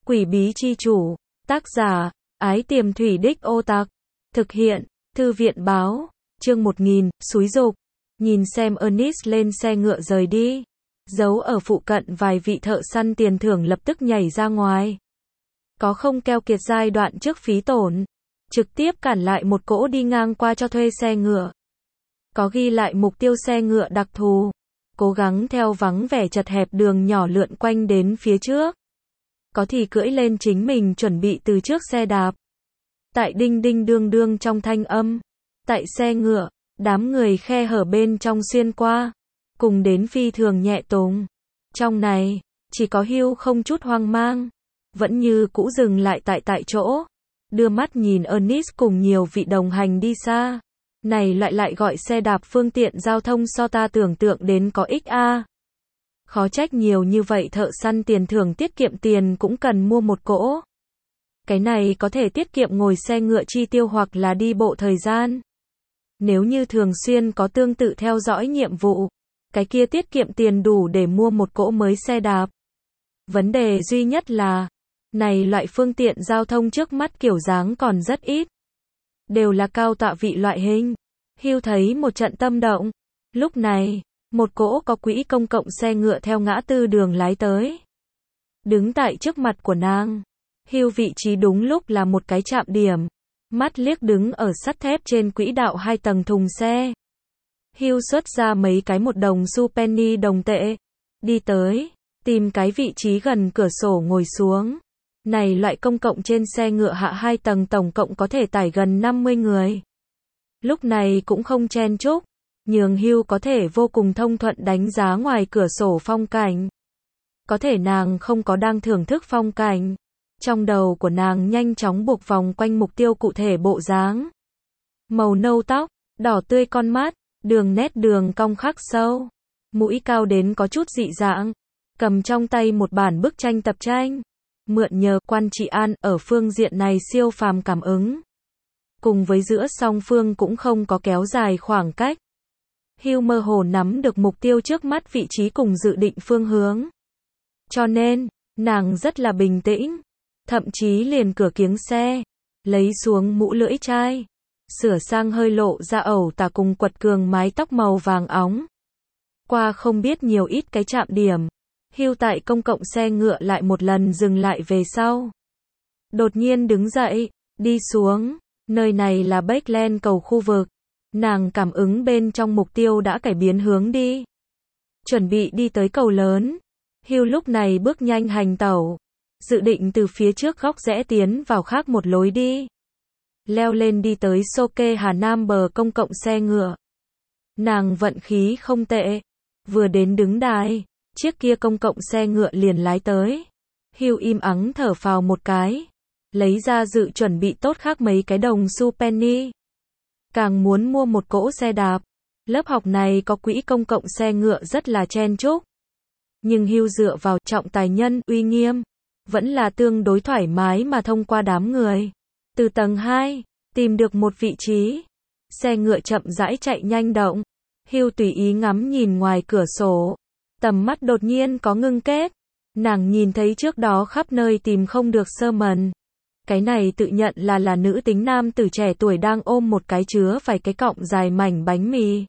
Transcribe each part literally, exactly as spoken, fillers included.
Quỷ bí chi chủ, tác giả, Ái Tiềm Thủy Đích Ô Tặc, thực hiện, Thư viện báo, chương một nghìn, xúi giục, nhìn xem Ernest lên xe ngựa rời đi. Giấu ở phụ cận vài vị thợ săn tiền thưởng lập tức nhảy ra ngoài. Có không keo kiệt giai đoạn trước phí tổn, trực tiếp cản lại một cỗ đi ngang qua cho thuê xe ngựa. Có ghi lại mục tiêu xe ngựa đặc thù, cố gắng theo vắng vẻ chật hẹp đường nhỏ lượn quanh đến phía trước. Có thì cưỡi lên chính mình chuẩn bị từ trước xe đạp. Tại đinh đinh đương đương trong thanh âm, tại xe ngựa, đám người khe hở bên trong xuyên qua, cùng đến phi thường nhẹ tùng. Trong này, chỉ có Hugh không chút hoang mang, vẫn như cũ dừng lại tại tại chỗ, đưa mắt nhìn Ernest cùng nhiều vị đồng hành đi xa. Này lại lại gọi xe đạp phương tiện giao thông so ta tưởng tượng đến có ích a. Khó trách nhiều như vậy thợ săn tiền thưởng tiết kiệm tiền cũng cần mua một cỗ. Cái này có thể tiết kiệm ngồi xe ngựa chi tiêu hoặc là đi bộ thời gian. Nếu như thường xuyên có tương tự theo dõi nhiệm vụ, cái kia tiết kiệm tiền đủ để mua một cỗ mới xe đạp. Vấn đề duy nhất là, này loại phương tiện giao thông trước mắt kiểu dáng còn rất ít. Đều là cao tọa vị loại hình. Hugh thấy một trận tâm động. Lúc này, một cỗ có quỹ công cộng xe ngựa theo ngã tư đường lái tới. Đứng tại trước mặt của nàng. Hugh vị trí đúng lúc là một cái trạm điểm. Mắt liếc đứng ở sắt thép trên quỹ đạo hai tầng thùng xe. Hugh xuất ra mấy cái một đồng xu penny đồng tệ. Đi tới, tìm cái vị trí gần cửa sổ ngồi xuống. Này loại công cộng trên xe ngựa hạ hai tầng tổng cộng có thể tải gần năm mươi người. Lúc này cũng không chen chúc, nhường Hugh có thể vô cùng thông thuận đánh giá ngoài cửa sổ phong cảnh. Có thể nàng không có đang thưởng thức phong cảnh. Trong đầu của nàng nhanh chóng buộc vòng quanh mục tiêu cụ thể bộ dáng. Màu nâu tóc, đỏ tươi con mắt, đường nét đường cong khắc sâu, mũi cao đến có chút dị dạng, cầm trong tay một bản bức tranh tập tranh. Mượn nhờ Quan Trị An ở phương diện này siêu phàm cảm ứng. Cùng với giữa song phương cũng không có kéo dài khoảng cách. Hugh mơ hồ nắm được mục tiêu trước mắt vị trí cùng dự định phương hướng. Cho nên, nàng rất là bình tĩnh. Thậm chí liền cửa kiếng xe, lấy xuống mũ lưỡi chai, sửa sang hơi lộ ra ẩu tả cùng quật cường mái tóc màu vàng óng. Qua không biết nhiều ít cái trạm điểm. Hugh tại công cộng xe ngựa lại một lần dừng lại về sau. Đột nhiên đứng dậy, đi xuống, nơi này là Backland cầu khu vực. Nàng cảm ứng bên trong mục tiêu đã cải biến hướng đi. Chuẩn bị đi tới cầu lớn. Hugh lúc này bước nhanh hành tẩu, dự định từ phía trước góc rẽ tiến vào khác một lối đi. Leo lên đi tới Soke Hà Nam bờ công cộng xe ngựa. Nàng vận khí không tệ, vừa đến đứng đài. Chiếc kia công cộng xe ngựa liền lái tới. Hugh im ắng thở phào một cái. Lấy ra dự chuẩn bị tốt khác mấy cái đồng xu penny. Càng muốn mua một cỗ xe đạp. Lớp học này có quỹ công cộng xe ngựa rất là chen chúc. Nhưng Hugh dựa vào trọng tài nhân uy nghiêm. Vẫn là tương đối thoải mái mà thông qua đám người. Từ tầng hai, tìm được một vị trí. Xe ngựa chậm rãi chạy nhanh động. Hugh tùy ý ngắm nhìn ngoài cửa sổ. Tầm mắt đột nhiên có ngưng kết. Nàng nhìn thấy trước đó khắp nơi tìm không được Sherman. Cái này tự nhận là là nữ tính nam tử trẻ tuổi đang ôm một cái chứa vài cái cọng dài mảnh bánh mì.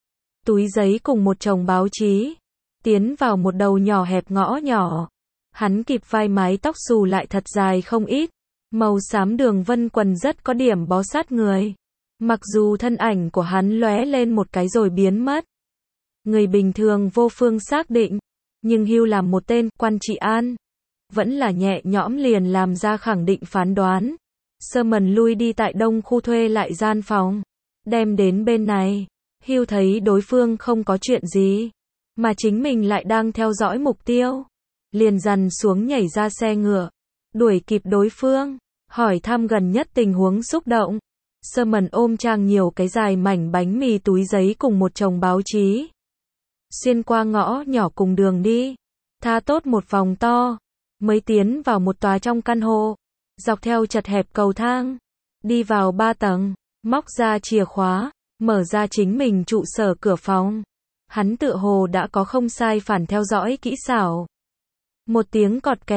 Túi giấy cùng một chồng báo chí. Tiến vào một đầu nhỏ hẹp ngõ nhỏ. Hắn kịp vai mái tóc xù lại thật dài không ít. Màu xám đường vân quần rất có điểm bó sát người. Mặc dù thân ảnh của hắn lóe lên một cái rồi biến mất. Người bình thường vô phương xác định, nhưng Hugh làm một tên Quan Trị An, vẫn là nhẹ nhõm liền làm ra khẳng định phán đoán. Sherman lui đi tại đông khu thuê lại gian phòng, đem đến bên này. Hugh thấy đối phương không có chuyện gì, mà chính mình lại đang theo dõi mục tiêu. Liền dằn xuống nhảy ra xe ngựa, đuổi kịp đối phương, hỏi thăm gần nhất tình huống xúc động. Sherman ôm trang nhiều cái dài mảnh bánh mì túi giấy cùng một chồng báo chí. Xuyên qua ngõ nhỏ cùng đường đi, tha tốt một vòng to, mới tiến vào một tòa trong căn hộ, dọc theo chật hẹp cầu thang, đi vào ba tầng, móc ra chìa khóa, mở ra chính mình trụ sở cửa phòng. Hắn tựa hồ đã có không sai phản theo dõi kỹ xảo. Một tiếng cọt kẹt,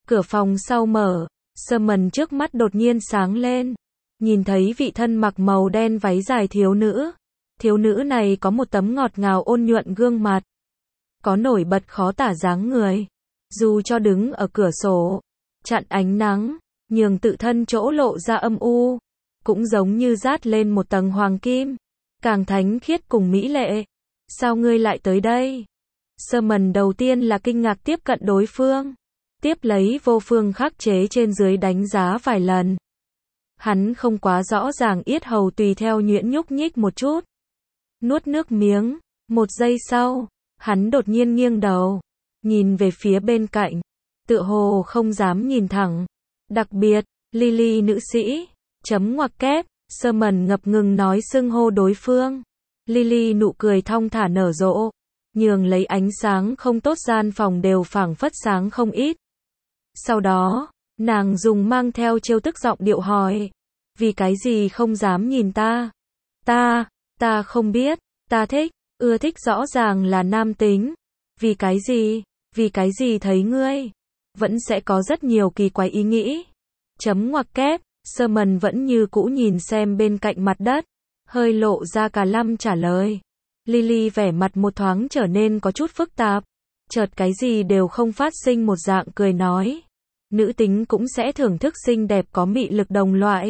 Cửa phòng sau mở, Sherman trước mắt đột nhiên sáng lên. Nhìn thấy vị thân mặc màu đen váy dài thiếu nữ. Thiếu nữ này có một tấm ngọt ngào ôn nhuận gương mặt. Có nổi bật khó tả dáng người. Dù cho đứng ở cửa sổ, chặn ánh nắng, nhường tự thân chỗ lộ ra âm u, cũng giống như dát lên một tầng hoàng kim, càng thánh khiết cùng mỹ lệ. Sao ngươi lại tới đây? Sherman đầu tiên là kinh ngạc tiếp cận đối phương, tiếp lấy vô phương khắc chế trên dưới đánh giá vài lần. Hắn không quá rõ ràng yết hầu tùy theo nhuyễn nhúc nhích một chút. Nuốt nước miếng, một giây sau, hắn đột nhiên nghiêng đầu, nhìn về phía bên cạnh, tựa hồ không dám nhìn thẳng. Đặc biệt, Lily nữ sĩ, chấm ngoặc kép, Sherman ngập ngừng nói xưng hô đối phương. Lily nụ cười thong thả nở rộ, nhường lấy ánh sáng không tốt gian phòng đều phảng phất sáng không ít. Sau đó, nàng dùng mang theo trêu tức giọng điệu hỏi, vì cái gì không dám nhìn ta? Ta, ta không biết, ta thích, ưa thích rõ ràng là nam tính. Vì cái gì, vì cái gì thấy ngươi, vẫn sẽ có rất nhiều kỳ quái ý nghĩ. Chấm ngoặc kép, Sherman vẫn như cũ nhìn xem bên cạnh mặt đất, hơi lộ ra cả lăm trả lời. Lily vẻ mặt một thoáng trở nên có chút phức tạp, chợt cái gì đều không phát sinh một dạng cười nói. Nữ tính cũng sẽ thưởng thức xinh đẹp có mị lực đồng loại.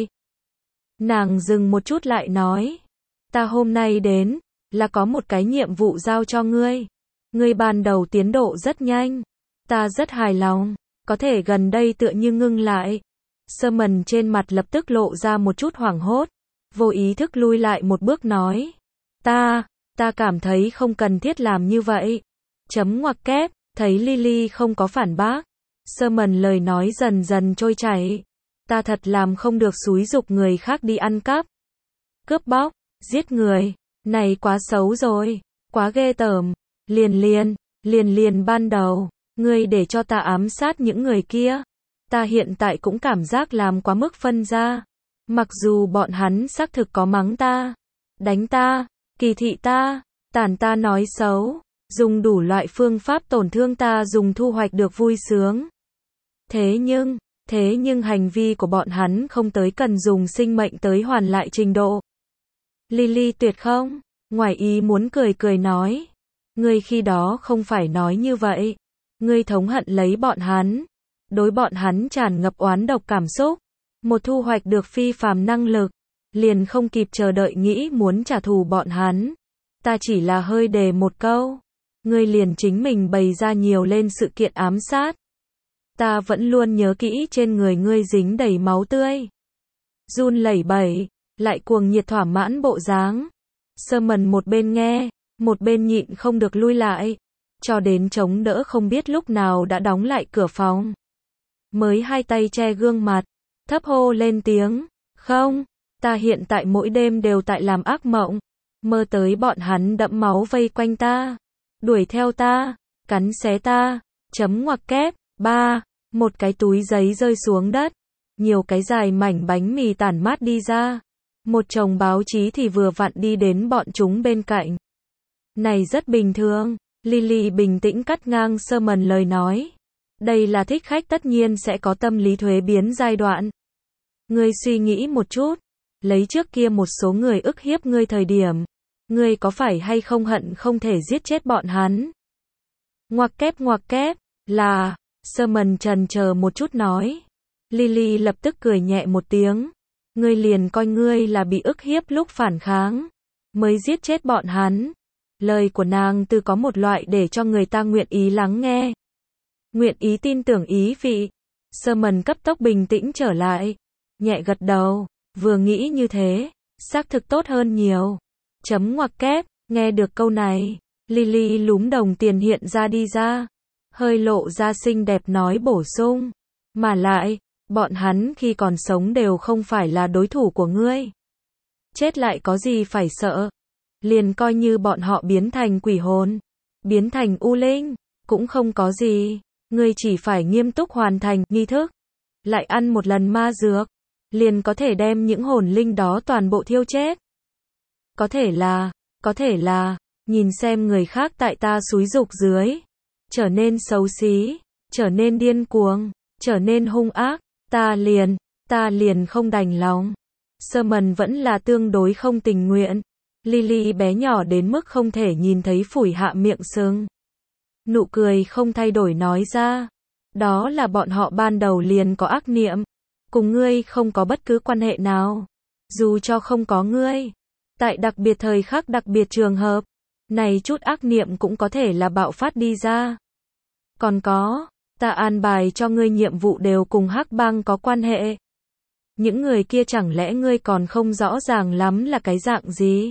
Nàng dừng một chút lại nói, ta hôm nay đến, là có một cái nhiệm vụ giao cho ngươi. Ngươi ban đầu tiến độ rất nhanh, ta rất hài lòng, có thể gần đây tựa như ngưng lại. Sherman trên mặt lập tức lộ ra một chút hoảng hốt, vô ý thức lui lại một bước nói, ta, ta cảm thấy không cần thiết làm như vậy. Chấm ngoặc kép, thấy Lily không có phản bác, Sherman lời nói dần dần trôi chảy, ta thật làm không được xúi giục người khác đi ăn cắp, cướp bóc, giết người, này quá xấu rồi, quá ghê tởm. Liền liền, liền liền ban đầu, ngươi để cho ta ám sát những người kia, ta hiện tại cũng cảm giác làm quá mức phân ra. Mặc dù bọn hắn xác thực có mắng ta, đánh ta, kỳ thị ta, tàn ta nói xấu, dùng đủ loại phương pháp tổn thương ta dùng thu hoạch được vui sướng. Thế nhưng, thế nhưng hành vi của bọn hắn không tới cần dùng sinh mệnh tới hoàn lại trình độ. Lily tuyệt không, ngoài ý muốn cười cười nói. Ngươi khi đó không phải nói như vậy. Ngươi thống hận lấy bọn hắn. Đối bọn hắn tràn ngập oán độc cảm xúc. Một thu hoạch được phi phàm năng lực. Liền không kịp chờ đợi nghĩ muốn trả thù bọn hắn. Ta chỉ là hơi đề một câu. Ngươi liền chính mình bày ra nhiều lên sự kiện ám sát. Ta vẫn luôn nhớ kỹ trên người ngươi dính đầy máu tươi. Run lẩy bẩy, lại cuồng nhiệt thỏa mãn bộ dáng. Sherman một bên nghe, một bên nhịn không được lui lại, cho đến chống đỡ không biết lúc nào đã đóng lại cửa phòng. Mới hai tay che gương mặt, thấp hô lên tiếng, không, ta hiện tại mỗi đêm đều tại làm ác mộng, mơ tới bọn hắn đẫm máu vây quanh ta, đuổi theo ta, cắn xé ta, chấm ngoặc kép, ba, một cái túi giấy rơi xuống đất, nhiều cái dài mảnh bánh mì tản mát đi ra, một chồng báo chí thì vừa vặn đi đến bọn chúng bên cạnh. Này rất bình thường, Lily bình tĩnh cắt ngang Sherman lời nói. Đây là thích khách tất nhiên sẽ có tâm lý thuế biến giai đoạn. Ngươi suy nghĩ một chút, lấy trước kia một số người ức hiếp ngươi thời điểm, ngươi có phải hay không hận không thể giết chết bọn hắn? Ngoặc kép ngoặc kép, là, Sherman trần chờ một chút nói. Lily lập tức cười nhẹ một tiếng. Ngươi liền coi ngươi là bị ức hiếp lúc phản kháng, mới giết chết bọn hắn. Lời của nàng từ có một loại để cho người ta nguyện ý lắng nghe, nguyện ý tin tưởng ý vị. Sherman cấp tốc bình tĩnh trở lại, nhẹ gật đầu, vừa nghĩ như thế, xác thực tốt hơn nhiều. Chấm ngoặc kép, nghe được câu này, Lily lúm đồng tiền hiện ra đi ra, hơi lộ ra xinh đẹp nói bổ sung, mà lại, bọn hắn khi còn sống đều không phải là đối thủ của ngươi. Chết lại có gì phải sợ? Liền coi như bọn họ biến thành quỷ hồn, biến thành u linh, cũng không có gì. Ngươi chỉ phải nghiêm túc hoàn thành nghi thức, lại ăn một lần ma dược, liền có thể đem những hồn linh đó toàn bộ thiêu chết. Có thể là, có thể là, nhìn xem người khác tại ta xúi giục dưới, trở nên xấu xí, trở nên điên cuồng, trở nên hung ác, ta liền, ta liền không đành lòng. Sherman vẫn là tương đối không tình nguyện. Lily bé nhỏ đến mức không thể nhìn thấy phủi hạ miệng sưng. Nụ cười không thay đổi nói ra. Đó là bọn họ ban đầu liền có ác niệm. Cùng ngươi không có bất cứ quan hệ nào. Dù cho không có ngươi. Tại đặc biệt thời khắc đặc biệt trường hợp. Này chút ác niệm cũng có thể là bạo phát đi ra. Còn có, ta an bài cho ngươi nhiệm vụ đều cùng Hắc Bang có quan hệ. Những người kia chẳng lẽ ngươi còn không rõ ràng lắm là cái dạng gì?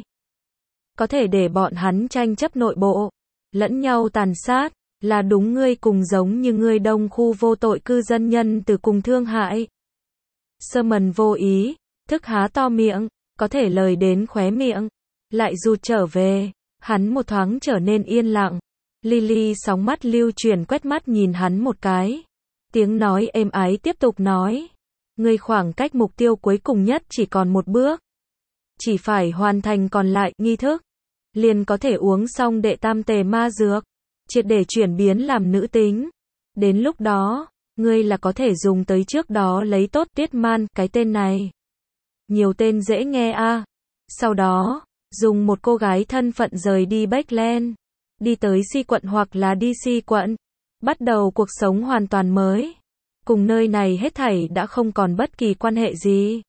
Có thể để bọn hắn tranh chấp nội bộ, lẫn nhau tàn sát, là đúng ngươi cùng giống như ngươi đông khu vô tội cư dân nhân từ cùng thương hại. Sherman vô ý, thức há to miệng, có thể lời đến khóe miệng, lại rụt trở về, hắn một thoáng trở nên yên lặng. Lily sóng mắt lưu chuyển quét mắt nhìn hắn một cái. Tiếng nói êm ái tiếp tục nói. Ngươi khoảng cách mục tiêu cuối cùng nhất chỉ còn một bước. Chỉ phải hoàn thành còn lại nghi thức. Liền có thể uống xong đệ tam tề ma dược. Triệt để chuyển biến làm nữ tính. Đến lúc đó, ngươi là có thể dùng tới trước đó lấy tốt Tiết Man cái tên này. Nhiều tên dễ nghe a. À. Sau đó, dùng một cô gái thân phận rời đi Backland. Đi tới Si quận hoặc là đi Si quận. Bắt đầu cuộc sống hoàn toàn mới. Cùng nơi này hết thảy đã không còn bất kỳ quan hệ gì.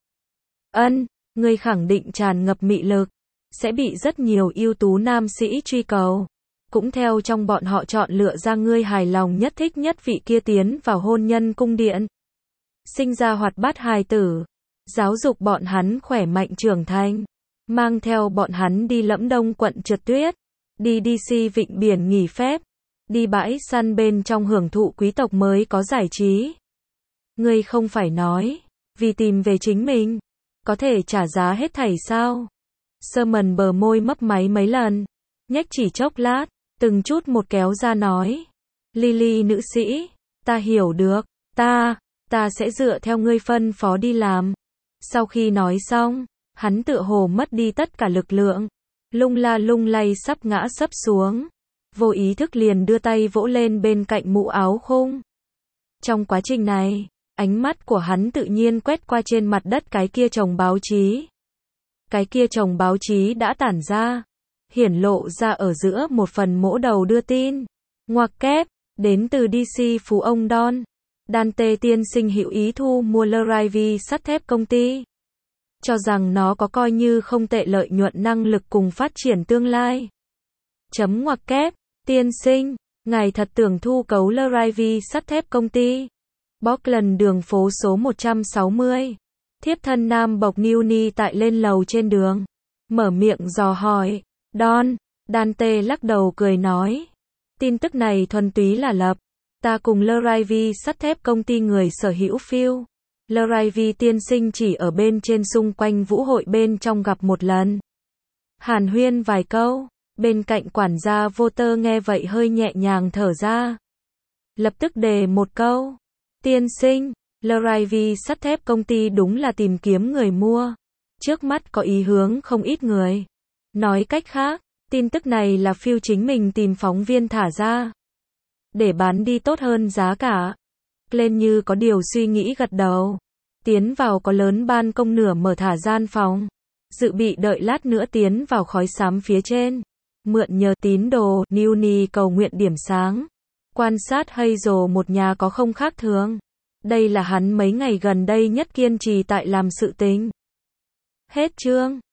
Ân, ngươi khẳng định tràn ngập mị lực. Sẽ bị rất nhiều ưu tú nam sĩ truy cầu. Cũng theo trong bọn họ chọn lựa ra ngươi hài lòng nhất thích nhất vị kia tiến vào hôn nhân cung điện. Sinh ra hoạt bát hài tử. Giáo dục bọn hắn khỏe mạnh trưởng thành. Mang theo bọn hắn đi Lẫm Đông quận trượt tuyết. Đi đi si vịnh biển nghỉ phép. Đi bãi săn bên trong hưởng thụ quý tộc mới có giải trí. Ngươi không phải nói, vì tìm về chính mình, có thể trả giá hết thảy sao? Sherman bờ môi mấp máy mấy lần, nhếch chỉ chốc lát, từng chút một kéo ra nói. Lily nữ sĩ, ta hiểu được, ta, ta sẽ dựa theo ngươi phân phó đi làm. Sau khi nói xong, hắn tựa hồ mất đi tất cả lực lượng, lung la lung lay sắp ngã sấp xuống, vô ý thức liền đưa tay vỗ lên bên cạnh mũ áo khung. Trong quá trình này, ánh mắt của hắn tự nhiên quét qua trên mặt đất cái kia chồng báo chí. Cái kia chồng báo chí đã tản ra, hiển lộ ra ở giữa một phần mỗ đầu đưa tin. Ngoặc kép, đến từ đê xê Phú ông Don. Dante tiên sinh hữu ý thu mua Larivi sắt thép công ty. Cho rằng nó có coi như không tệ lợi nhuận năng lực cùng phát triển tương lai. Chấm ngoặc kép, tiên sinh, ngài thật tưởng thu cấu Larivi sắt thép công ty. Bockland đường phố số một trăm sáu mươi. Thiếp thân nam bộc Newny tại lên lầu trên đường. Mở miệng dò hỏi. Don, Dante lắc đầu cười nói. Tin tức này thuần túy là lập. Ta cùng Larivi sắt thép công ty người sở hữu phiêu. Larivi tiên sinh chỉ ở bên trên xung quanh vũ hội bên trong gặp một lần. Hàn huyên vài câu. Bên cạnh quản gia Voter nghe vậy hơi nhẹ nhàng thở ra. Lập tức đề một câu. Tiên sinh, Larivi sắt thép công ty đúng là tìm kiếm người mua. Trước mắt có ý hướng không ít người. Nói cách khác, tin tức này là phiêu chính mình tìm phóng viên thả ra. Để bán đi tốt hơn giá cả. Lên như có điều suy nghĩ gật đầu. Tiến vào có lớn ban công nửa mở thả gian phòng. Dự bị đợi lát nữa tiến vào khói xám phía trên. Mượn nhờ tín đồ, Newny cầu nguyện điểm sáng. Quan sát Hazel một nhà có không khác thường. Đây là hắn mấy ngày gần đây nhất kiên trì tại làm sự tình. Hết chương.